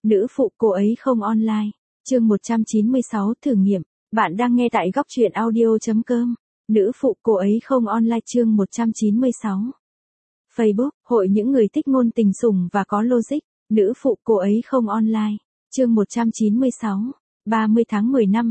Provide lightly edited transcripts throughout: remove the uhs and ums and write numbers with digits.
Nữ phụ cô ấy không online. Chương 196 thử nghiệm. Bạn đang nghe tại góc truyện audio.com. Nữ phụ cô ấy không online chương 196. Facebook, hội những người thích ngôn tình sủng và có logic. Nữ phụ cô ấy không online. Chương 196. 30 tháng 10 năm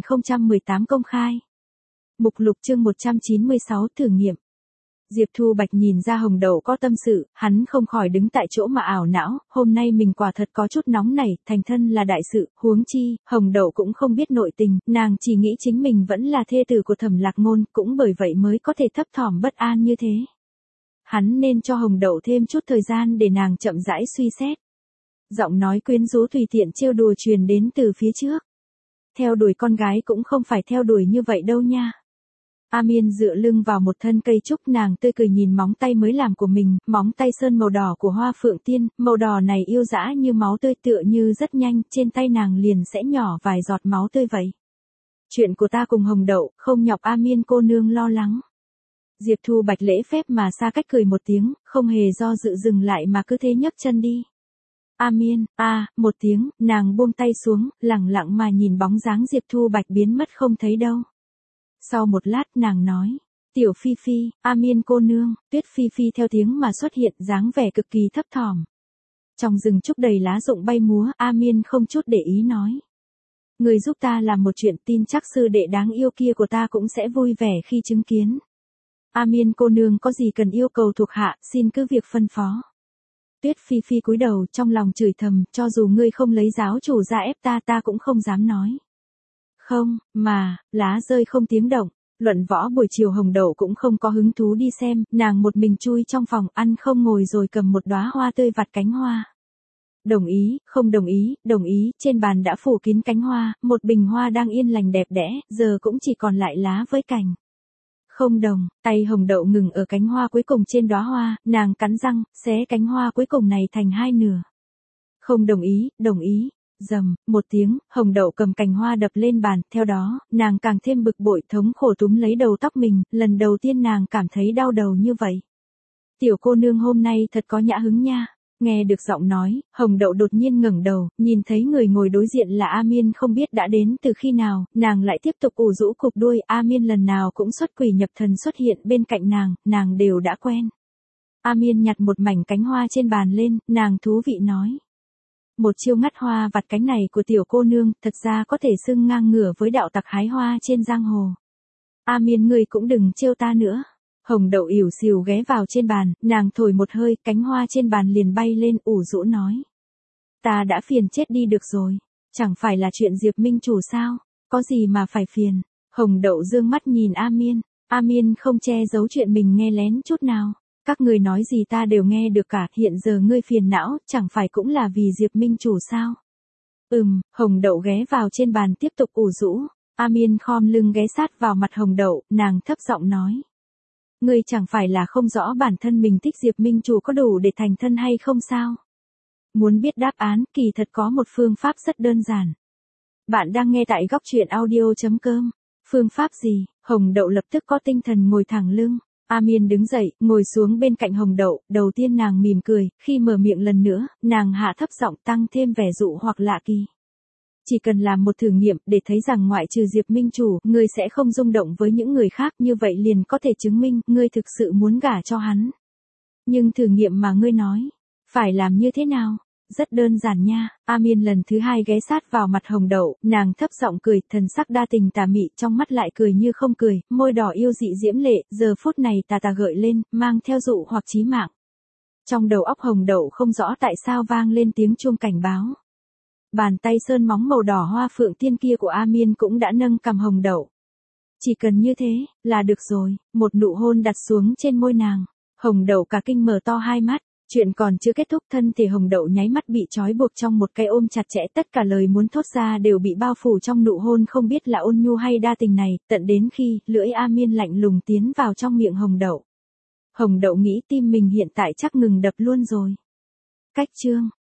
2018 công khai. Mục lục chương 196 thử nghiệm. Diệp Thu Bạch nhìn ra Hồng Đậu có tâm sự, hắn không khỏi đứng tại chỗ mà ảo não, hôm nay mình quả thật có chút nóng nảy, thành thân là đại sự, huống chi, Hồng Đậu cũng không biết nội tình, nàng chỉ nghĩ chính mình vẫn là thê tử của Thẩm Lạc Ngôn, cũng bởi vậy mới có thể thấp thỏm bất an như thế. Hắn nên cho Hồng Đậu thêm chút thời gian để nàng chậm rãi suy xét. Giọng nói quyến rũ tùy tiện trêu đùa truyền đến từ phía trước. Theo đuổi con gái cũng không phải theo đuổi như vậy đâu nha. A Miên dựa lưng vào một thân cây trúc, nàng tươi cười nhìn móng tay mới làm của mình, móng tay sơn màu đỏ của Hoa Phượng Tiên, màu đỏ này yêu dã như máu tươi, tựa như rất nhanh, trên tay nàng liền sẽ nhỏ vài giọt máu tươi vậy. Chuyện của ta cùng Hồng Đậu, không nhọc A Miên cô nương lo lắng. Diệp Thu Bạch lễ phép mà xa cách cười một tiếng, không hề do dự dừng lại mà cứ thế nhấc chân đi. A Miên, một tiếng, nàng buông tay xuống, lẳng lặng mà nhìn bóng dáng Diệp Thu Bạch biến mất không thấy đâu. Sau một lát nàng nói, Tiểu Phi Phi, A Miên cô nương, Tuyết Phi Phi theo tiếng mà xuất hiện, dáng vẻ cực kỳ thấp thỏm. Trong rừng trúc đầy lá rụng bay múa, A Miên không chút để ý nói. Người giúp ta làm một chuyện, tin chắc sư đệ đáng yêu kia của ta cũng sẽ vui vẻ khi chứng kiến. A Miên cô nương có gì cần yêu cầu thuộc hạ, xin cứ việc phân phó. Tuyết Phi Phi cúi đầu trong lòng chửi thầm, cho dù ngươi không lấy giáo chủ ra ép ta cũng không dám nói. Không, mà, lá rơi không tiếng động, luận võ buổi chiều Hồng Đậu cũng không có hứng thú đi xem, nàng một mình chui trong phòng ăn không ngồi rồi cầm một đóa hoa tươi vặt cánh hoa. Đồng ý, không đồng ý, trên bàn đã phủ kín cánh hoa, một bình hoa đang yên lành đẹp đẽ, giờ cũng chỉ còn lại lá với cành. Không đồng, tay Hồng Đậu ngừng ở cánh hoa cuối cùng trên đóa hoa, nàng cắn răng, xé cánh hoa cuối cùng này thành hai nửa. Không đồng ý. Rầm, một tiếng, Hồng Đậu cầm cành hoa đập lên bàn, theo đó, nàng càng thêm bực bội thống khổ túm lấy đầu tóc mình, lần đầu tiên nàng cảm thấy đau đầu như vậy. Tiểu cô nương hôm nay thật có nhã hứng nha. Nghe được giọng nói, Hồng Đậu đột nhiên ngẩng đầu, nhìn thấy người ngồi đối diện là A Miên không biết đã đến từ khi nào, nàng lại tiếp tục ủ rũ cụp đuôi, A Miên lần nào cũng xuất quỷ nhập thần xuất hiện bên cạnh nàng đều đã quen. A Miên nhặt một mảnh cánh hoa trên bàn lên, nàng thú vị nói. Một chiêu ngắt hoa vặt cánh này của tiểu cô nương, thật ra có thể xưng ngang ngửa với đạo tặc hái hoa trên giang hồ. A Miên ngươi cũng đừng trêu ta nữa. Hồng Đậu ỉu xìu ghé vào trên bàn, nàng thổi một hơi, cánh hoa trên bàn liền bay lên, ủ rũ nói. Ta đã phiền chết đi được rồi. Chẳng phải là chuyện Diệp Minh chủ sao, có gì mà phải phiền. Hồng Đậu dương mắt nhìn A Miên. A Miên không che giấu chuyện mình nghe lén chút nào. Các người nói gì ta đều nghe được cả, hiện giờ ngươi phiền não, chẳng phải cũng là vì Diệp Minh chủ sao? Hồng Đậu ghé vào trên bàn tiếp tục ủ rũ. A Miên khom lưng ghé sát vào mặt Hồng Đậu, nàng thấp giọng nói. Ngươi chẳng phải là không rõ bản thân mình thích Diệp Minh chủ có đủ để thành thân hay không sao? Muốn biết đáp án, kỳ thật có một phương pháp rất đơn giản. Bạn đang nghe tại góc truyện audio.com. Phương pháp gì? Hồng Đậu lập tức có tinh thần ngồi thẳng lưng. A Miên đứng dậy, ngồi xuống bên cạnh Hồng Đậu, đầu tiên nàng mỉm cười, khi mở miệng lần nữa, nàng hạ thấp giọng tăng thêm vẻ dụ hoặc lạ kỳ. Chỉ cần làm một thử nghiệm để thấy rằng ngoại trừ Diệp Minh chủ, ngươi sẽ không rung động với những người khác, như vậy liền có thể chứng minh ngươi thực sự muốn gả cho hắn. Nhưng thử nghiệm mà ngươi nói, phải làm như thế nào? Rất đơn giản nha. A Miên lần thứ hai ghé sát vào mặt Hồng Đậu, nàng thấp giọng cười, thần sắc đa tình tà mị, trong mắt lại cười như không cười, môi đỏ yêu dị diễm lệ, giờ phút này tà gợi lên, mang theo dụ hoặc chí mạng. Trong đầu óc Hồng Đậu không rõ tại sao vang lên tiếng chuông cảnh báo. Bàn tay sơn móng màu đỏ Hoa Phượng Tiên kia của A Miên cũng đã nâng cằm Hồng Đậu. Chỉ cần như thế, là được rồi, một nụ hôn đặt xuống trên môi nàng. Hồng Đậu cả kinh mở to hai mắt. Chuyện còn chưa kết thúc, thân thể Hồng Đậu nháy mắt bị trói buộc trong một cái ôm chặt chẽ, tất cả lời muốn thốt ra đều bị bao phủ trong nụ hôn không biết là ôn nhu hay đa tình này, tận đến khi lưỡi A Miên lạnh lùng tiến vào trong miệng Hồng Đậu. Hồng Đậu nghĩ tim mình hiện tại chắc ngừng đập luôn rồi. Cách chương